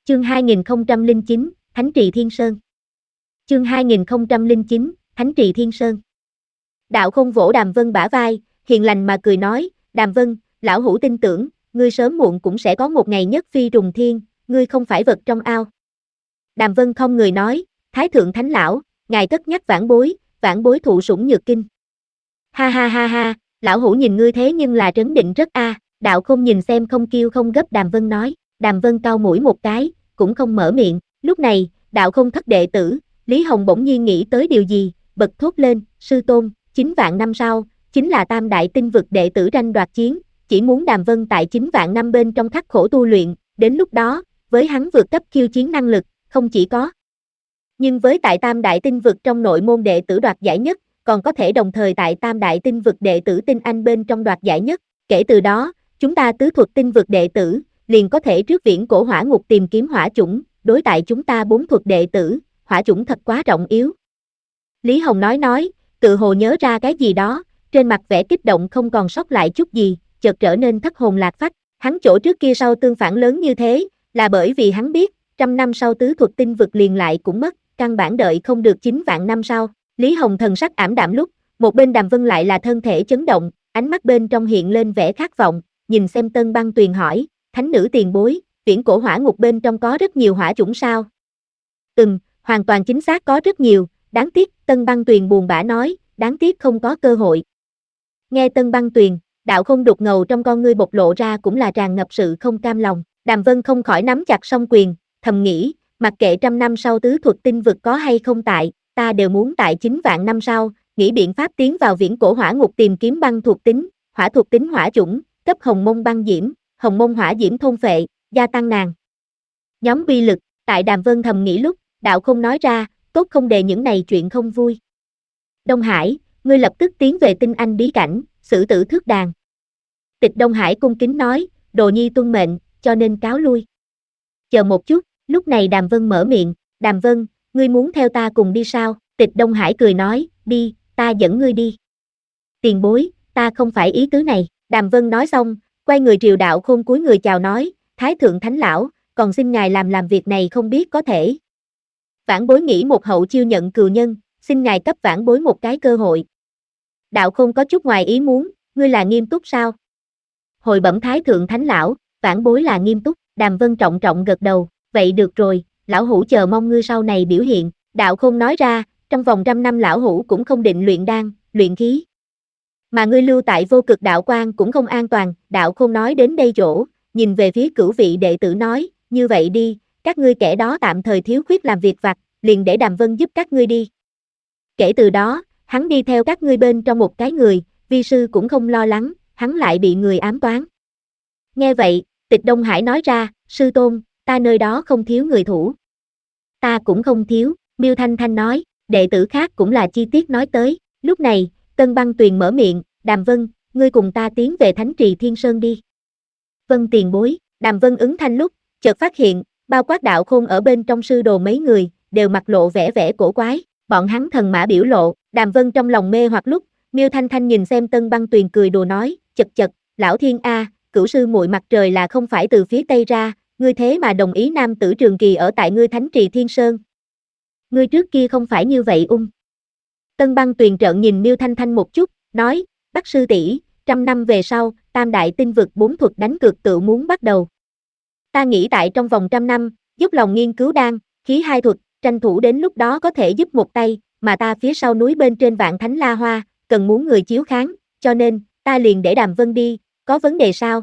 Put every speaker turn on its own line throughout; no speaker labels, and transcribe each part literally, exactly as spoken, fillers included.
Chương hai nghìn không trăm lẻ chín, Thánh trì Thiên Sơn. Chương hai nghìn không trăm lẻ chín, Thánh trì Thiên Sơn. Đạo Không vỗ Đàm Vân bả vai, hiền lành mà cười nói, Đàm Vân, lão hủ tin tưởng, ngươi sớm muộn cũng sẽ có một ngày nhất phi trùng thiên, ngươi không phải vật trong ao. Đàm Vân không người nói, Thái thượng thánh lão, ngài cất nhắc vãn bối, vãn bối thụ sủng nhược kinh. Ha ha ha ha, lão hủ nhìn ngươi thế nhưng là trấn định rất a. Đạo Không nhìn xem không kêu không gấp Đàm Vân nói, Đàm Vân cau mũi một cái, cũng không mở miệng. Lúc này, Đạo Không thất đệ tử, Lý Hồng bỗng nhiên nghĩ tới điều gì, bật thốt lên, sư tôn, chín vạn năm sau, chính là tam đại tinh vực đệ tử tranh đoạt chiến, chỉ muốn Đàm Vân tại chín vạn năm bên trong khắc khổ tu luyện, đến lúc đó, với hắn vượt cấp khiêu chiến năng lực, không chỉ có. Nhưng với tại tam đại tinh vực trong nội môn đệ tử đoạt giải nhất, còn có thể đồng thời tại tam đại tinh vực đệ tử tinh anh bên trong đoạt giải nhất, kể từ đó, chúng ta tứ thuật tinh vực đệ tử, liền có thể trước viễn cổ hỏa ngục tìm kiếm hỏa chủng, đối tại chúng ta bốn thuật đệ tử, hỏa chủng thật quá trọng yếu. Lý Hồng nói nói, tự hồ nhớ ra cái gì đó, trên mặt vẻ kích động không còn sót lại chút gì, chợt trở nên thất hồn lạc phách, hắn chỗ trước kia sau tương phản lớn như thế, là bởi vì hắn biết, trăm năm sau tứ thuật tinh vực liền lại cũng mất, căn bản đợi không được chín vạn năm sau. Lý Hồng thần sắc ảm đạm lúc, một bên Đàm Vân lại là thân thể chấn động, ánh mắt bên trong hiện lên vẻ khát vọng, nhìn xem Tân Băng Tuyền hỏi, thánh nữ tiền bối, viễn cổ hỏa ngục bên trong có rất nhiều hỏa chủng sao? Ừm, hoàn toàn chính xác có rất nhiều, đáng tiếc, Tân Băng Tuyền buồn bã nói, đáng tiếc không có cơ hội. Nghe Tân Băng Tuyền, Đạo Không đục ngầu trong con ngươi bộc lộ ra cũng là tràn ngập sự không cam lòng, Đàm Vân không khỏi nắm chặt song quyền, thầm nghĩ, mặc kệ trăm năm sau tứ thuật tinh vực có hay không tại, ta đều muốn tại chín vạn năm sau, nghĩ biện pháp tiến vào viễn cổ hỏa ngục tìm kiếm băng thuộc tính, hỏa thuộc tính hỏa chủng, cấp hồng mông băng diễm, hồng mông hỏa diễm thôn phệ, gia tăng nàng nhóm uy lực. Tại Đàm Vân thầm nghĩ lúc, Đạo Không nói ra, tốt không đề những này chuyện không vui. Đông Hải, ngươi lập tức tiến về tinh anh bí cảnh, xử tử thước đàn. Tịch Đông Hải cung kính nói, đồ nhi tuân mệnh, cho nên cáo lui. Chờ một chút, lúc này Đàm Vân mở miệng, Đàm Vân, ngươi muốn theo ta cùng đi sao? Tịch Đông Hải cười nói, đi, ta dẫn ngươi đi. Tiền bối, ta không phải ý tứ này. Đàm Vân nói xong, quay người triều Đạo Khôn cúi người chào nói, Thái thượng thánh lão, còn xin ngài làm làm việc này không biết có thể. Vãn bối nghĩ một hậu chiêu nhận cừu nhân, xin ngài cấp vãn bối một cái cơ hội. Đạo Khôn có chút ngoài ý muốn, ngươi là nghiêm túc sao? Hồi bẩm Thái thượng thánh lão, vãn bối là nghiêm túc. Đàm Vân trọng trọng gật đầu, vậy được rồi, lão hủ chờ mong ngươi sau này biểu hiện. Đạo Khôn nói ra, trong vòng trăm năm lão hủ cũng không định luyện đan, luyện khí. Mà ngươi lưu tại vô cực đạo quan cũng không an toàn. Đạo Khôn nói đến đây chỗ, nhìn về phía cửu vị đệ tử nói, như vậy đi, các ngươi kẻ đó tạm thời thiếu khuyết làm việc vặt, liền để Đàm Vân giúp các ngươi đi. Kể từ đó, hắn đi theo các ngươi bên trong một cái người, vi sư cũng không lo lắng, hắn lại bị người ám toán. Nghe vậy, Tịch Đông Hải nói ra, sư tôn, ta nơi đó không thiếu người thủ. Ta cũng không thiếu, Miêu Thanh Thanh nói, đệ tử khác cũng là chi tiết nói tới. Lúc này, Tân Băng Tuyền mở miệng, Đàm Vân, ngươi cùng ta tiến về Thánh trì Thiên Sơn đi. Vân tiền bối. Đàm Vân ứng thanh lúc, chợt phát hiện, bao quát Đạo Khôn ở bên trong sư đồ mấy người, đều mặt lộ vẻ vẻ cổ quái, bọn hắn thần mã biểu lộ. Đàm Vân trong lòng mê hoặc lúc, Miêu Thanh Thanh nhìn xem Tân Băng Tuyền cười đùa nói, chật chật, lão thiên a, cửu sư muội mặt trời là không phải từ phía tây ra, ngươi thế mà đồng ý nam tử Trường Kỳ ở tại ngươi Thánh trì Thiên Sơn. Ngươi trước kia không phải như vậy ung. Tân Băng Tuyền trợn nhìn Miêu Thanh Thanh một chút, nói, Bắc sư tỷ, trăm năm về sau, tam đại tinh vực bốn thuật đánh cược tự muốn bắt đầu. Ta nghĩ tại trong vòng trăm năm, giúp lòng nghiên cứu đan, khí hai thuật, tranh thủ đến lúc đó có thể giúp một tay, mà ta phía sau núi bên trên Vạn Thánh La Hoa, cần muốn người chiếu kháng, cho nên, ta liền để Đàm Vân đi, có vấn đề sao?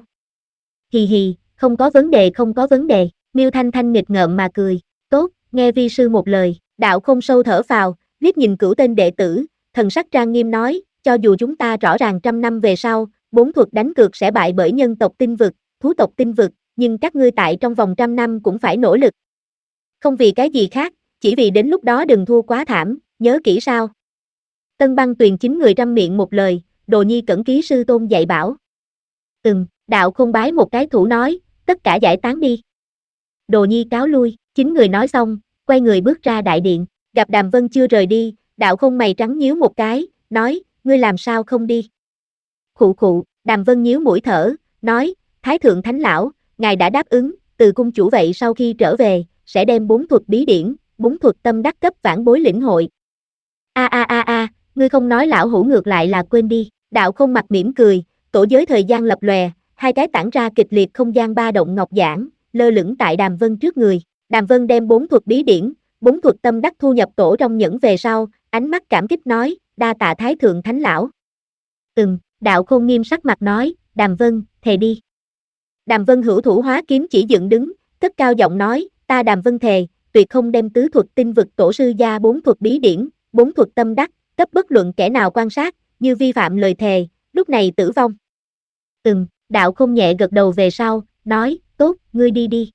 Hì hì, không có vấn đề không có vấn đề, Miêu Thanh Thanh nghịch ngợm mà cười, tốt, nghe vi sư một lời. Đạo Không sâu thở phào, liếc nhìn cửu tên đệ tử, thần sắc trang nghiêm nói, cho dù chúng ta rõ ràng trăm năm về sau, bốn thuật đánh cược sẽ bại bởi nhân tộc tinh vực, thú tộc tinh vực, nhưng các ngươi tại trong vòng trăm năm cũng phải nỗ lực. Không vì cái gì khác, chỉ vì đến lúc đó đừng thua quá thảm, nhớ kỹ sao. Tân Băng Tuyền chín người răm miệng một lời, đồ nhi cẩn ký sư tôn dạy bảo. Ừm, Đạo Không bái một cái thủ nói, tất cả giải tán đi. Đồ nhi cáo lui, chín người nói xong, quay người bước ra đại điện, gặp Đàm Vân chưa rời đi, Đạo Không mày trắng nhíu một cái, nói, ngươi làm sao không đi? Khụ khụ, Đàm Vân nhíu mũi thở, nói, Thái thượng thánh lão, ngài đã đáp ứng, từ cung chủ vậy sau khi trở về, sẽ đem bốn thuật bí điển, bốn thuật tâm đắc cấp vãn bối lĩnh hội. A a a a, ngươi không nói lão hủ ngược lại là quên đi. Đạo Không mặt mỉm cười, tổ giới thời gian lập lòe, hai cái tản ra kịch liệt không gian ba động ngọc giản, lơ lửng tại Đàm Vân trước người. Đàm Vân đem bốn thuật bí điển, bốn thuật tâm đắc thu nhập tổ trong nhẫn về sau, ánh mắt cảm kích nói, đa tạ Thái thượng thánh lão. Ừm, Đạo Không nghiêm sắc mặt nói, Đàm Vân, thề đi. Đàm Vân hữu thủ hóa kiếm chỉ dựng đứng, cất cao giọng nói, ta Đàm Vân thề, tuyệt không đem tứ thuật tinh vực tổ sư gia bốn thuật bí điển, bốn thuật tâm đắc, cấp bất luận kẻ nào quan sát, như vi phạm lời thề, lúc này tử vong. Ừm, Đạo Không nhẹ gật đầu về sau, nói, tốt, ngươi đi đi.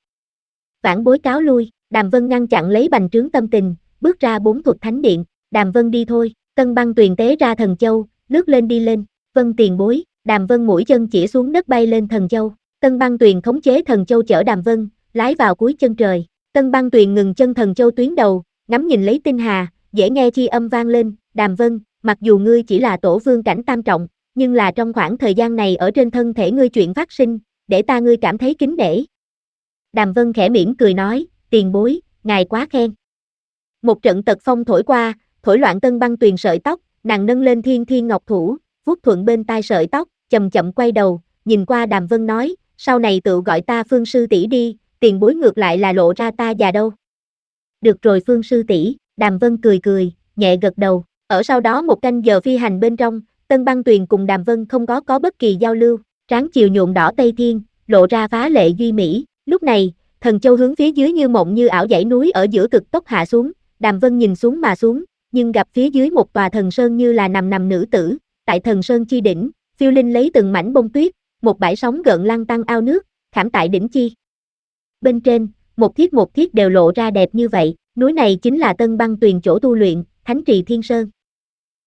Vãn bối cáo lui, Đàm Vân ngăn chặn lấy bành trướng tâm tình, bước ra bốn thuật thánh điện, Đàm Vân đi thôi, Tân Băng Tuyền tế ra thần châu, lướt lên đi lên, Vân tiền bối, Đàm Vân mũi chân chỉ xuống đất bay lên thần châu, Tân Băng Tuyền khống chế thần châu chở Đàm Vân, lái vào cuối chân trời, Tân Băng Tuyền ngừng chân thần châu tuyến đầu, ngắm nhìn lấy tinh hà, dễ nghe chi âm vang lên, Đàm Vân, mặc dù ngươi chỉ là tổ vương cảnh tam trọng, nhưng là trong khoảng thời gian này ở trên thân thể ngươi chuyện phát sinh, để ta ngươi cảm thấy kính nể. Đàm Vân khẽ mỉm cười nói, tiền bối, ngài quá khen. Một trận tật phong thổi qua, thổi loạn Tân Băng Tuyền sợi tóc, nàng nâng lên thiên thiên ngọc thủ, vuốt thuận bên tai sợi tóc, chậm chậm quay đầu, nhìn qua Đàm Vân nói, sau này tự gọi ta Phương sư tỷ đi, tiền bối ngược lại là lộ ra ta già đâu. Được rồi Phương sư tỷ, Đàm Vân cười cười, nhẹ gật đầu, ở sau đó một canh giờ phi hành bên trong, Tân Băng Tuyền cùng Đàm Vân không có có bất kỳ giao lưu, tráng chiều nhuộm đỏ tây thiên, lộ ra phá lệ duy mỹ, lúc này, thần châu hướng phía dưới như mộng như ảo dãy núi ở giữa cực tốc hạ xuống, Đàm Vân nhìn xuống mà xuống, nhưng gặp phía dưới một tòa thần sơn như là nằm nằm nữ tử, tại thần sơn chi đỉnh, phiêu linh lấy từng mảnh bông tuyết, một bãi sóng gợn lăn tăng ao nước, khảm tại đỉnh chi. Bên trên, một thiết một thiết đều lộ ra đẹp như vậy, núi này chính là Tân Băng Tuyền chỗ tu luyện, Thánh Trì Thiên Sơn.